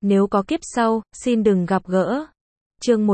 Nếu có kiếp sau, xin đừng gặp gỡ. Chương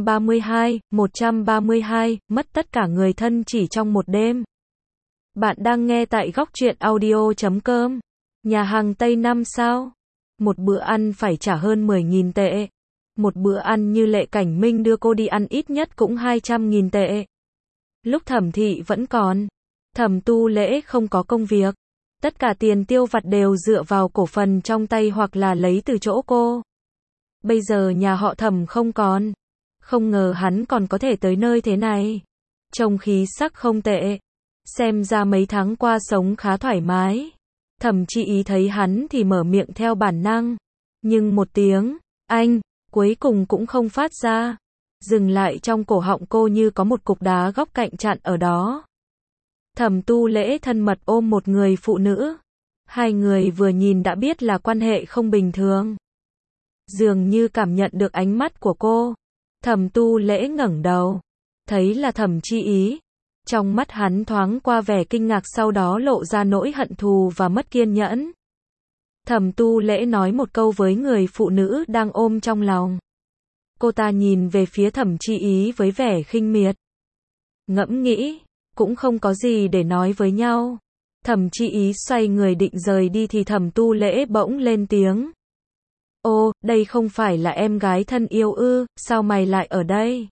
132, mất tất cả người thân chỉ trong một đêm. Bạn đang nghe tại góc truyện audio.com. Nhà hàng Tây 5 sao? Một bữa ăn phải trả hơn 10.000 tệ. Một bữa ăn như Lệ Cảnh Minh đưa cô đi ăn ít nhất cũng 200.000 tệ. Lúc Thẩm Thị vẫn còn, Thẩm Tu Lễ không có công việc. Tất cả tiền tiêu vặt đều dựa vào cổ phần trong tay hoặc là lấy từ chỗ cô. Bây giờ nhà họ Thẩm không còn. Không ngờ hắn còn có thể tới nơi thế này. Trông khí sắc không tệ. Xem ra mấy tháng qua sống khá thoải mái. Thẩm Chi Ý thấy hắn thì mở miệng theo bản năng. Nhưng một tiếng, anh, cuối cùng cũng không phát ra. Dừng lại trong cổ họng cô như có một cục đá góc cạnh chặn ở đó. Thẩm Tu Lễ thân mật ôm một người phụ nữ. Hai người vừa nhìn đã biết là quan hệ không bình thường. Dường như cảm nhận được ánh mắt của cô. Thẩm Tu Lễ ngẩng đầu. Thấy là Thẩm Chi Ý. Trong mắt hắn thoáng qua vẻ kinh ngạc, sau đó lộ ra nỗi hận thù và mất kiên nhẫn. Thẩm Tu Lễ nói một câu với người phụ nữ đang ôm trong lòng. Cô ta nhìn về phía Thẩm Chi Ý với vẻ khinh miệt. Ngẫm nghĩ, cũng không có gì để nói với nhau. Thẩm Chi Ý xoay người định rời đi thì Thẩm Tu Lễ bỗng lên tiếng. Ô, đây không phải là em gái thân yêu ư, sao mày lại ở đây?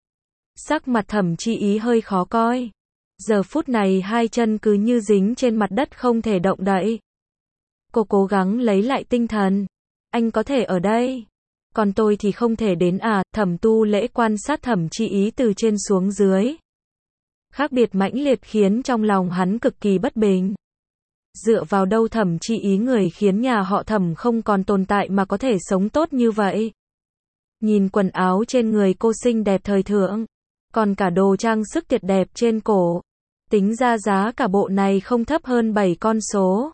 Sắc mặt Thẩm Chi Ý hơi khó coi. Giờ phút này hai chân cứ như dính trên mặt đất không thể động đậy. Cô cố gắng lấy lại tinh thần. Anh có thể ở đây. Còn tôi thì không thể đến à? Thẩm Tu Lễ quan sát Thẩm Chi Ý từ trên xuống dưới. Khác biệt mãnh liệt khiến trong lòng hắn cực kỳ bất bình. Dựa vào đâu Thẩm Chi Ý, người khiến nhà họ Thẩm không còn tồn tại mà có thể sống tốt như vậy? Nhìn quần áo trên người cô xinh đẹp thời thượng, còn cả đồ trang sức tuyệt đẹp trên cổ. Tính ra giá cả bộ này không thấp hơn 7 con số.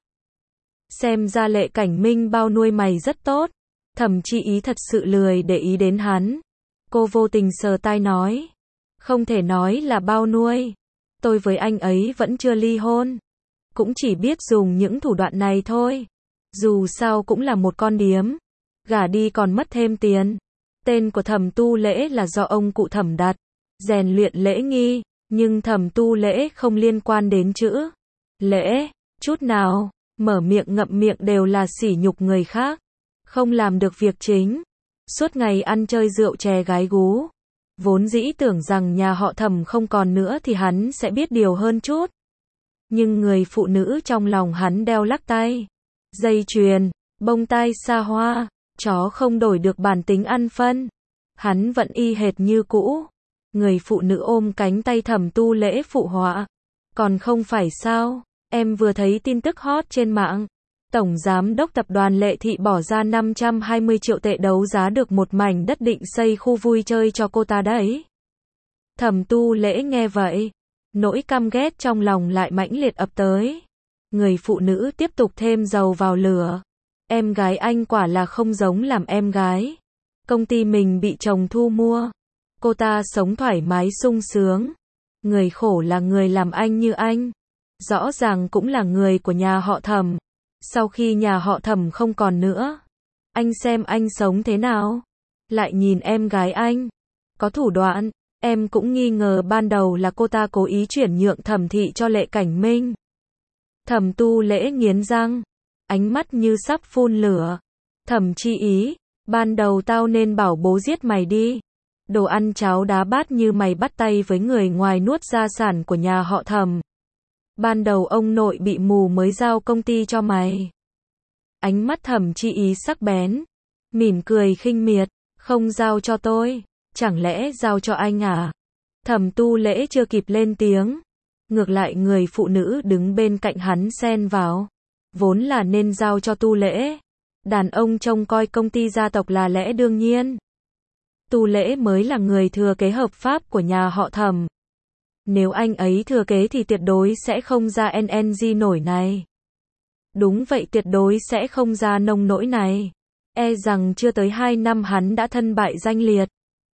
Xem ra Lệ Cảnh Minh bao nuôi mày rất tốt. Thẩm Chi Ý thật sự lười để ý đến hắn. Cô vô tình sờ tai nói. Không thể nói là bao nuôi. Tôi với anh ấy vẫn chưa ly hôn. Cũng chỉ biết dùng những thủ đoạn này thôi. Dù sao cũng là một con điếm. Gả đi còn mất thêm tiền. Tên của Thẩm Tu Lễ là do ông cụ Thẩm đặt. Rèn luyện lễ nghi. Nhưng Thẩm Tu Lễ không liên quan đến chữ lễ chút nào. Mở miệng ngậm miệng đều là sỉ nhục người khác. Không làm được việc chính. Suốt ngày ăn chơi rượu chè gái gú. Vốn dĩ tưởng rằng nhà họ Thẩm không còn nữa thì hắn sẽ biết điều hơn chút. Nhưng người phụ nữ trong lòng hắn đeo lắc tay, dây chuyền, bông tai xa hoa, chó không đổi được bản tính ăn phân. Hắn vẫn y hệt như cũ. Người phụ nữ ôm cánh tay Thẩm Tu Lễ phụ họa. Còn không phải sao, em vừa thấy tin tức hot trên mạng. Tổng giám đốc tập đoàn Lệ Thị bỏ ra 520 triệu tệ đấu giá được một mảnh đất định xây khu vui chơi cho cô ta đấy. Thẩm Tu Lễ nghe vậy, nỗi căm ghét trong lòng lại mãnh liệt ập tới. Người phụ nữ tiếp tục thêm dầu vào lửa. Em gái anh quả là không giống làm em gái. Công ty mình bị chồng thu mua. Cô ta sống thoải mái sung sướng. Người khổ là người làm anh như anh. Rõ ràng cũng là người của nhà họ Thẩm. Sau khi nhà họ Thẩm không còn nữa, anh xem anh sống thế nào? Lại nhìn em gái anh, có thủ đoạn. Em cũng nghi ngờ ban đầu là cô ta cố ý chuyển nhượng Thẩm Thị cho Lệ Cảnh Minh. Thẩm Tu Lễ nghiến răng, ánh mắt như sắp phun lửa. Thẩm Chi Ý, ban đầu tao nên bảo bố giết mày đi. Đồ ăn cháo đá bát như mày bắt tay với người ngoài nuốt gia sản của nhà họ Thẩm. Ban đầu ông nội bị mù mới giao công ty cho mày. Ánh mắt Thẩm Chi Ý sắc bén, mỉm cười khinh miệt. Không giao cho tôi, chẳng lẽ giao cho anh à? Thẩm Tu Lễ chưa kịp lên tiếng. Ngược lại người phụ nữ đứng bên cạnh hắn xen vào. Vốn là nên giao cho Tu Lễ. Đàn ông trông coi công ty gia tộc là lẽ đương nhiên. Tu Lễ mới là người thừa kế hợp pháp của nhà họ Thẩm. Nếu anh ấy thừa kế thì tuyệt đối sẽ không ra NNG nổi này. Đúng vậy, tuyệt đối sẽ không ra nông nỗi này. E rằng chưa tới 2 năm hắn đã thân bại danh liệt.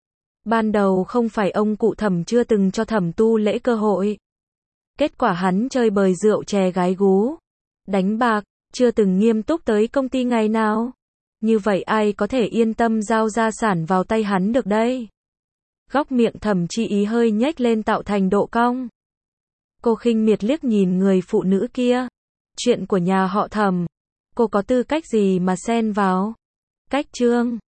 Ban đầu không phải ông cụ Thẩm chưa từng cho Thẩm Tu Lễ cơ hội. Kết quả hắn chơi bời rượu chè gái gú, đánh bạc, chưa từng nghiêm túc tới công ty ngày nào. Như vậy ai có thể yên tâm giao gia sản vào tay hắn được đây? Góc miệng Thẩm Chi Ý hơi nhếch lên tạo thành độ cong. Cô khinh miệt liếc nhìn người phụ nữ kia. Chuyện của nhà họ Thẩm, cô có tư cách gì mà xen vào? Cách chương